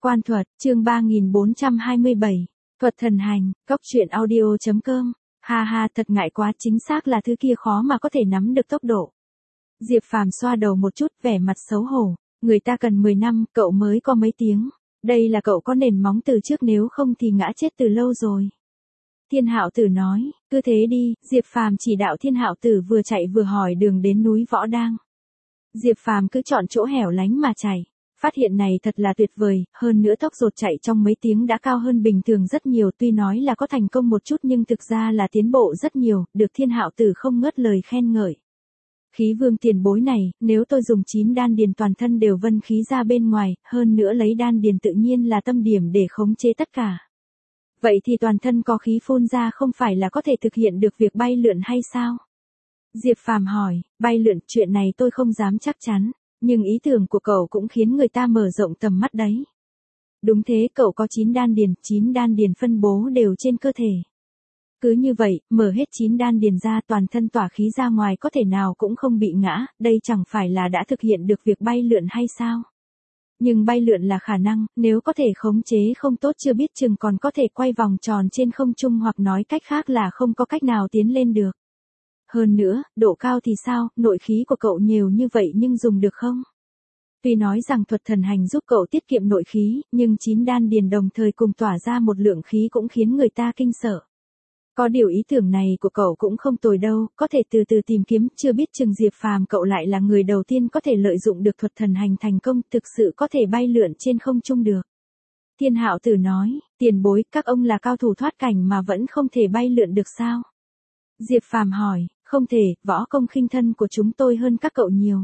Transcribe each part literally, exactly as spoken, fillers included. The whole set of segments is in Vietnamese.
Quan thuật, chương ba nghìn bốn trăm hai mươi bảy. Thuật thần hành, cốc truyện audio.com. Ha ha, thật ngại quá, chính xác là thứ kia khó mà có thể nắm được tốc độ. Diệp Phàm xoa đầu một chút, vẻ mặt xấu hổ. Người ta cần mười năm, cậu mới có mấy tiếng. Đây là cậu có nền móng từ trước, nếu không thì ngã chết từ lâu rồi. Thiên Hạo Tử nói, cứ thế đi. Diệp Phàm chỉ đạo Thiên Hạo Tử vừa chạy vừa hỏi đường đến núi Võ Đang. Diệp Phàm cứ chọn chỗ hẻo lánh mà chạy. Phát hiện này thật là tuyệt vời, hơn nữa tốc độ chạy trong mấy tiếng đã cao hơn bình thường rất nhiều, tuy nói là có thành công một chút nhưng thực ra là tiến bộ rất nhiều, được Thiên Hạo Tử không ngớt lời khen ngợi. Khí vương tiền bối này, nếu tôi dùng chín đan điền toàn thân đều vân khí ra bên ngoài, hơn nữa lấy đan điền tự nhiên là tâm điểm để khống chế tất cả. Vậy thì toàn thân có khí phun ra không phải là có thể thực hiện được việc bay lượn hay sao? Diệp Phàm hỏi, bay lượn, chuyện này tôi không dám chắc chắn. Nhưng ý tưởng của cậu cũng khiến người ta mở rộng tầm mắt đấy. Đúng thế, cậu có chín đan điền, chín đan điền phân bố đều trên cơ thể. Cứ như vậy, mở hết chín đan điền ra, toàn thân tỏa khí ra ngoài, có thể nào cũng không bị ngã, đây chẳng phải là đã thực hiện được việc bay lượn hay sao? Nhưng bay lượn là khả năng, nếu có thể khống chế không tốt chưa biết chừng còn có thể quay vòng tròn trên không trung, hoặc nói cách khác là không có cách nào tiến lên được. Hơn nữa, độ cao thì sao, nội khí của cậu nhiều như vậy nhưng dùng được không? Tuy nói rằng thuật thần hành giúp cậu tiết kiệm nội khí, nhưng chín đan điền đồng thời cùng tỏa ra một lượng khí cũng khiến người ta kinh sợ. Có điều ý tưởng này của cậu cũng không tồi đâu, có thể từ từ tìm kiếm, chưa biết chừng Diệp Phàm cậu lại là người đầu tiên có thể lợi dụng được thuật thần hành thành công, thực sự có thể bay lượn trên không trung được. Thiên Hạo Tử nói, tiền bối, các ông là cao thủ thoát cảnh mà vẫn không thể bay lượn được sao? Diệp Phàm hỏi, không thể, võ công khinh thân của chúng tôi hơn các cậu nhiều.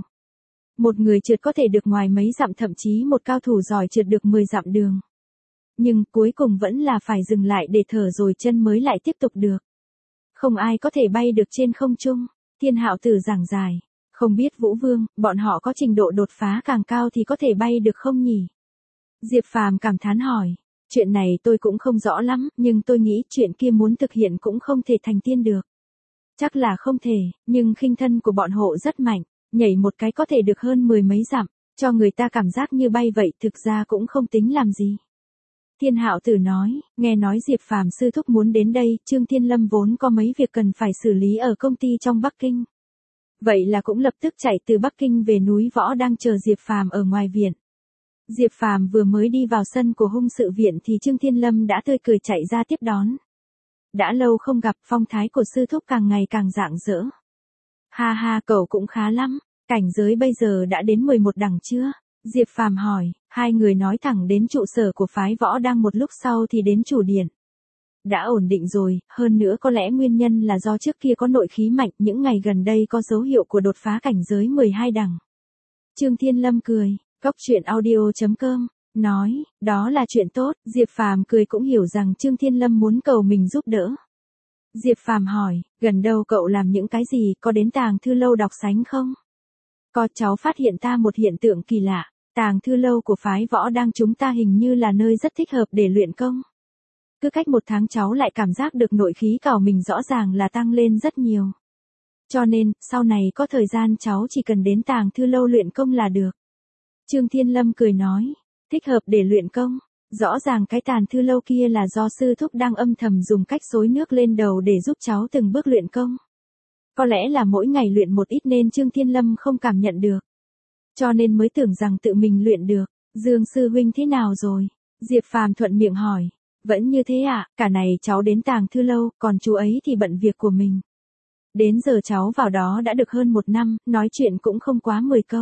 Một người trượt có thể được ngoài mấy dặm, thậm chí một cao thủ giỏi trượt được mười dặm đường. Nhưng cuối cùng vẫn là phải dừng lại để thở rồi chân mới lại tiếp tục được. Không ai có thể bay được trên không trung. Thiên Hạo Tử giảng giải, không biết Vũ Vương, bọn họ có trình độ đột phá càng cao thì có thể bay được không nhỉ? Diệp Phàm cảm thán hỏi, chuyện này tôi cũng không rõ lắm, nhưng tôi nghĩ chuyện kia muốn thực hiện cũng không thể thành tiên được. Chắc là không thể, nhưng khinh thân của bọn họ rất mạnh, nhảy một cái có thể được hơn mười mấy dặm, cho người ta cảm giác như bay vậy, thực ra cũng không tính làm gì. Thiên Hạo Tử nói, nghe nói Diệp Phàm sư thúc muốn đến đây, Trương Thiên Lâm vốn có mấy việc cần phải xử lý ở công ty trong Bắc Kinh. Vậy là cũng lập tức chạy từ Bắc Kinh về núi Võ đang chờ Diệp Phàm ở ngoài viện. Diệp Phàm vừa mới đi vào sân của hung sự viện thì Trương Thiên Lâm đã tươi cười chạy ra tiếp đón. Đã lâu không gặp, phong thái của sư thúc càng ngày càng rạng rỡ. Ha ha, cậu cũng khá lắm, cảnh giới bây giờ đã đến mười một đẳng chưa? Diệp Phàm hỏi, hai người nói thẳng đến trụ sở của phái Võ đang, một lúc sau thì đến chủ điện. Đã ổn định rồi, hơn nữa có lẽ nguyên nhân là do trước kia có nội khí mạnh, những ngày gần đây có dấu hiệu của đột phá cảnh giới mười hai đẳng. Trương Thiên Lâm cười, cốc truyện audio.com. Nói, đó là chuyện tốt. Diệp Phàm cười cũng hiểu rằng Trương Thiên Lâm muốn cầu mình giúp đỡ. Diệp Phàm hỏi, gần đâu cậu làm những cái gì, có đến Tàng Thư Lâu đọc sách không? Có, cháu phát hiện ta một hiện tượng kỳ lạ, Tàng Thư Lâu của phái Võ đang chúng ta hình như là nơi rất thích hợp để luyện công. Cứ cách một tháng cháu lại cảm giác được nội khí của mình rõ ràng là tăng lên rất nhiều. Cho nên, sau này có thời gian cháu chỉ cần đến Tàng Thư Lâu luyện công là được. Trương Thiên Lâm cười nói, thích hợp để luyện công, rõ ràng cái Tàng Thư Lâu kia là do sư thúc đang âm thầm dùng cách xối nước lên đầu để giúp cháu từng bước luyện công. Có lẽ là mỗi ngày luyện một ít nên Trương Thiên Lâm không cảm nhận được. Cho nên mới tưởng rằng tự mình luyện được. Dương sư huynh thế nào rồi? Diệp Phàm thuận miệng hỏi. Vẫn như thế ạ, à? Cả này cháu đến Tàng Thư Lâu, còn chú ấy thì bận việc của mình. Đến giờ cháu vào đó đã được hơn một năm, nói chuyện cũng không quá mười câu.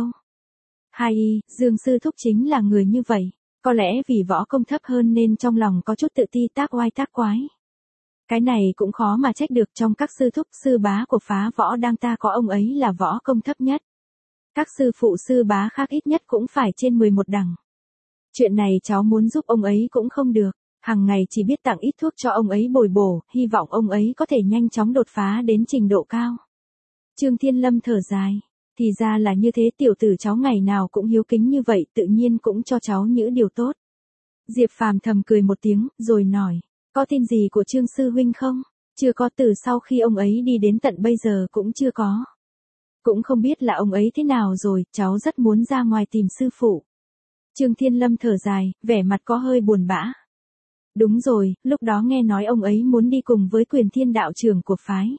Hai y, Dương sư thúc chính là người như vậy. Có lẽ vì võ công thấp hơn nên trong lòng có chút tự ti, tác oai tác quái. Cái này cũng khó mà trách được, trong các sư thúc sư bá của phá Võ đang ta có ông ấy là võ công thấp nhất. Các sư phụ sư bá khác ít nhất cũng phải trên mười một đẳng. Chuyện này cháu muốn giúp ông ấy cũng không được, hàng ngày chỉ biết tặng ít thuốc cho ông ấy bồi bổ, hy vọng ông ấy có thể nhanh chóng đột phá đến trình độ cao. Trương Thiên Lâm thở dài, thì ra là như thế, tiểu tử cháu ngày nào cũng hiếu kính như vậy, tự nhiên cũng cho cháu những điều tốt. Diệp Phàm thầm cười một tiếng, rồi nói, có tin gì của Trương sư huynh không? Chưa có, từ sau khi ông ấy đi đến tận bây giờ cũng chưa có. Cũng không biết là ông ấy thế nào rồi, cháu rất muốn ra ngoài tìm sư phụ. Trương Thiên Lâm thở dài, vẻ mặt có hơi buồn bã. Đúng rồi, lúc đó nghe nói ông ấy muốn đi cùng với Quyền Thiên đạo trưởng của phái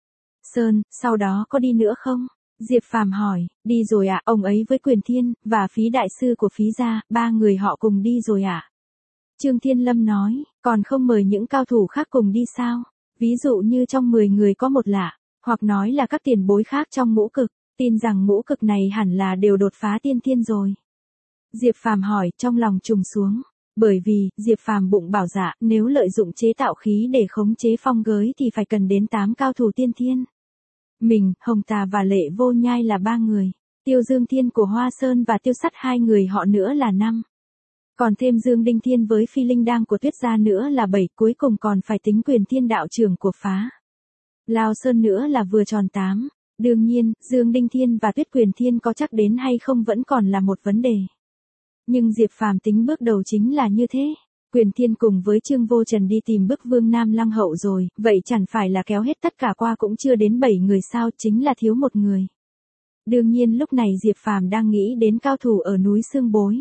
Sơn, sau đó có đi nữa không? Diệp Phàm hỏi, đi rồi ạ, à, ông ấy với Quyền Thiên, và phí đại sư của phí gia, ba người họ cùng đi rồi ạ. À? Trương Thiên Lâm nói, còn không mời những cao thủ khác cùng đi sao? Ví dụ như trong mười người có một lạ, hoặc nói là các tiền bối khác trong ngũ cực, tin rằng ngũ cực này hẳn là đều đột phá tiên thiên rồi. Diệp Phàm hỏi, trong lòng trùng xuống. Bởi vì, Diệp Phàm bụng bảo dạ, nếu lợi dụng chế tạo khí để khống chế phong giới thì phải cần đến tám cao thủ tiên thiên. Mình, Hồng Tà và Lệ Vô Nhai là ba người. Tiêu Dương Thiên của Hoa Sơn và Tiêu Sắt hai người họ nữa là năm. Còn thêm Dương Đinh Thiên với Phi Linh Đăng của Tuyết Gia nữa là bảy, cuối cùng còn phải tính Quyền Thiên đạo trưởng của phá Lao Sơn nữa là vừa tròn tám. Đương nhiên, Dương Đinh Thiên và Tuyết Quyền Thiên có chắc đến hay không vẫn còn là một vấn đề. Nhưng Diệp Phàm tính bước đầu chính là như thế. Quyền Thiên cùng với Trương Vô Trần đi tìm bức Vương Nam Lăng Hậu rồi, vậy chẳng phải là kéo hết tất cả qua cũng chưa đến bảy người sao, chính là thiếu một người. Đương nhiên lúc này Diệp Phàm đang nghĩ đến cao thủ ở núi Sương Bối.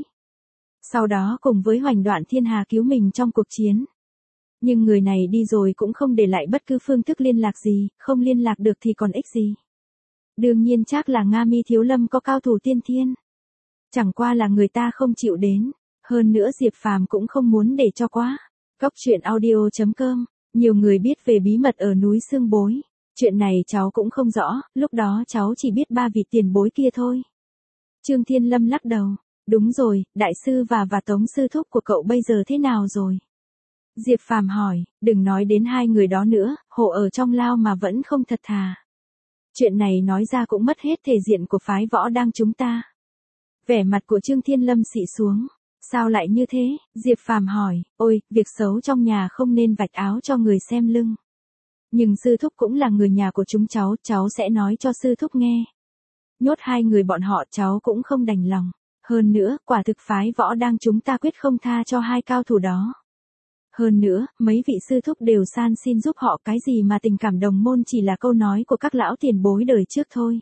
Sau đó cùng với Hoành Đoạn Thiên Hà cứu mình trong cuộc chiến. Nhưng người này đi rồi cũng không để lại bất cứ phương thức liên lạc gì, không liên lạc được thì còn ích gì. Đương nhiên chắc là Nga Mi Thiếu Lâm có cao thủ tiên thiên. Chẳng qua là người ta không chịu đến, hơn nữa Diệp Phàm cũng không muốn để cho quá. Cóc truyện audio chấm com, nhiều người biết về bí mật ở núi Sương Bối. Chuyện này cháu cũng không rõ, lúc đó cháu chỉ biết ba vị tiền bối kia thôi. Trương Thiên Lâm lắc đầu, đúng rồi, đại sư và và Tống sư thúc của cậu bây giờ thế nào rồi? Diệp Phàm hỏi, đừng nói đến hai người đó nữa, hộ ở trong lao mà vẫn không thật thà. Chuyện này nói ra cũng mất hết thể diện của phái Võ Đang chúng ta. Vẻ mặt của Trương Thiên Lâm xị xuống. Sao lại như thế? Diệp Phàm hỏi, ôi, việc xấu trong nhà không nên vạch áo cho người xem lưng. Nhưng sư thúc cũng là người nhà của chúng cháu, cháu sẽ nói cho sư thúc nghe. Nhốt hai người bọn họ cháu cũng không đành lòng. Hơn nữa, quả thực phái Võ Đang chúng ta quyết không tha cho hai cao thủ đó. Hơn nữa, mấy vị sư thúc đều san xin giúp họ, cái gì mà tình cảm đồng môn chỉ là câu nói của các lão tiền bối đời trước thôi.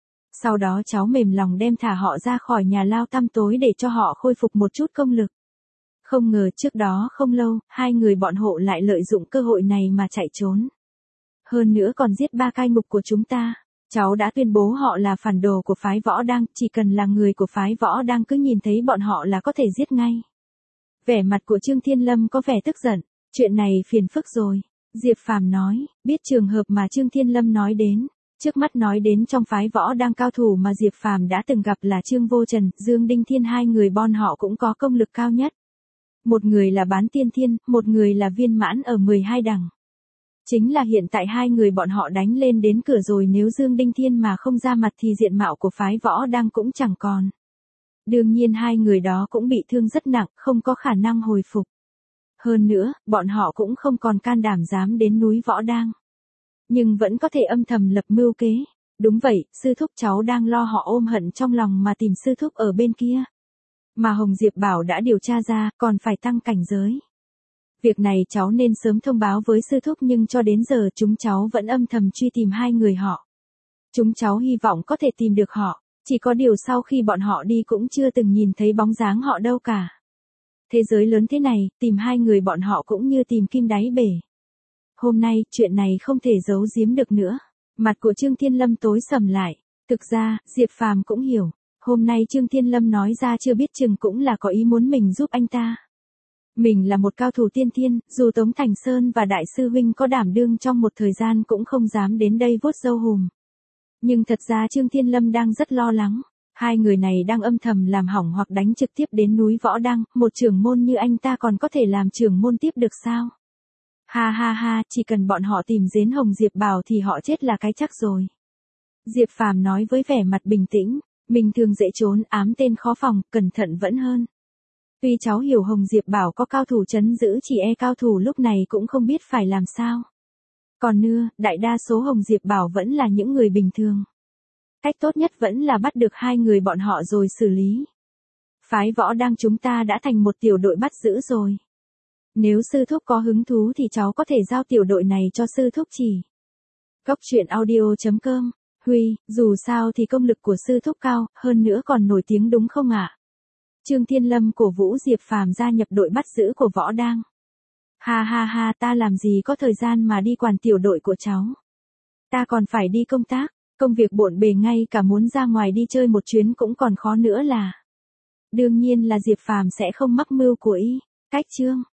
Sau đó cháu mềm lòng đem thả họ ra khỏi nhà lao tăm tối để cho họ khôi phục một chút công lực. Không ngờ trước đó không lâu, hai người bọn hộ lại lợi dụng cơ hội này mà chạy trốn. Hơn nữa còn giết ba cai ngục của chúng ta. Cháu đã tuyên bố họ là phản đồ của phái Võ Đang, chỉ cần là người của phái Võ Đang cứ nhìn thấy bọn họ là có thể giết ngay. Vẻ mặt của Trương Thiên Lâm có vẻ tức giận, chuyện này phiền phức rồi. Diệp Phàm nói, biết trường hợp mà Trương Thiên Lâm nói đến. Trước mắt nói đến trong phái Võ Đang cao thủ mà Diệp Phàm đã từng gặp là Trương Vô Trần, Dương Đinh Thiên, hai người bọn họ cũng có công lực cao nhất. Một người là bán tiên thiên, một người là viên mãn ở mười hai đẳng. Chính là hiện tại hai người bọn họ đánh lên đến cửa rồi, nếu Dương Đinh Thiên mà không ra mặt thì diện mạo của phái Võ Đang cũng chẳng còn. Đương nhiên hai người đó cũng bị thương rất nặng, không có khả năng hồi phục. Hơn nữa, bọn họ cũng không còn can đảm dám đến núi Võ Đang. Nhưng vẫn có thể âm thầm lập mưu kế. Đúng vậy, sư thúc cháu đang lo họ ôm hận trong lòng mà tìm sư thúc ở bên kia. Mà Hồng Diệp bảo đã điều tra ra, còn phải tăng cảnh giới. Việc này cháu nên sớm thông báo với sư thúc, nhưng cho đến giờ chúng cháu vẫn âm thầm truy tìm hai người họ. Chúng cháu hy vọng có thể tìm được họ, chỉ có điều sau khi bọn họ đi cũng chưa từng nhìn thấy bóng dáng họ đâu cả. Thế giới lớn thế này, tìm hai người bọn họ cũng như tìm kim đáy bể. Hôm nay, chuyện này không thể giấu giếm được nữa. Mặt của Trương Thiên Lâm tối sầm lại. Thực ra, Diệp Phàm cũng hiểu. Hôm nay Trương Thiên Lâm nói ra chưa biết chừng cũng là có ý muốn mình giúp anh ta. Mình là một cao thủ tiên thiên, dù Tống Thành Sơn và Đại sư Huynh có đảm đương trong một thời gian cũng không dám đến đây vuốt râu hùm. Nhưng thật ra Trương Thiên Lâm đang rất lo lắng. Hai người này đang âm thầm làm hỏng hoặc đánh trực tiếp đến núi Võ Đang, một trưởng môn như anh ta còn có thể làm trưởng môn tiếp được sao? Ha ha ha, chỉ cần bọn họ tìm đến Hồng Diệp Bảo thì họ chết là cái chắc rồi. Diệp Phàm nói với vẻ mặt bình tĩnh, mình thường dễ trốn, ám tên khó phòng, cẩn thận vẫn hơn. Tuy cháu hiểu Hồng Diệp Bảo có cao thủ trấn giữ, chỉ e cao thủ lúc này cũng không biết phải làm sao. Còn nữa, đại đa số Hồng Diệp Bảo vẫn là những người bình thường. Cách tốt nhất vẫn là bắt được hai người bọn họ rồi xử lý. Phái Võ Đang chúng ta đã thành một tiểu đội bắt giữ rồi. Nếu sư thúc có hứng thú thì cháu có thể giao tiểu đội này cho sư thúc chỉ. Cóc truyện audio chấm com, Huy, dù sao thì công lực của sư thúc cao, hơn nữa còn nổi tiếng đúng không ạ? Trương Thiên Lâm cổ vũ Diệp Phàm gia nhập đội bắt giữ của Võ Đang. Ha ha ha, ta làm gì có thời gian mà đi quản tiểu đội của cháu. Ta còn phải đi công tác, công việc bộn bề ngay cả muốn ra ngoài đi chơi một chuyến cũng còn khó nữa là. Đương nhiên là Diệp Phàm sẽ không mắc mưu của y. Cách chương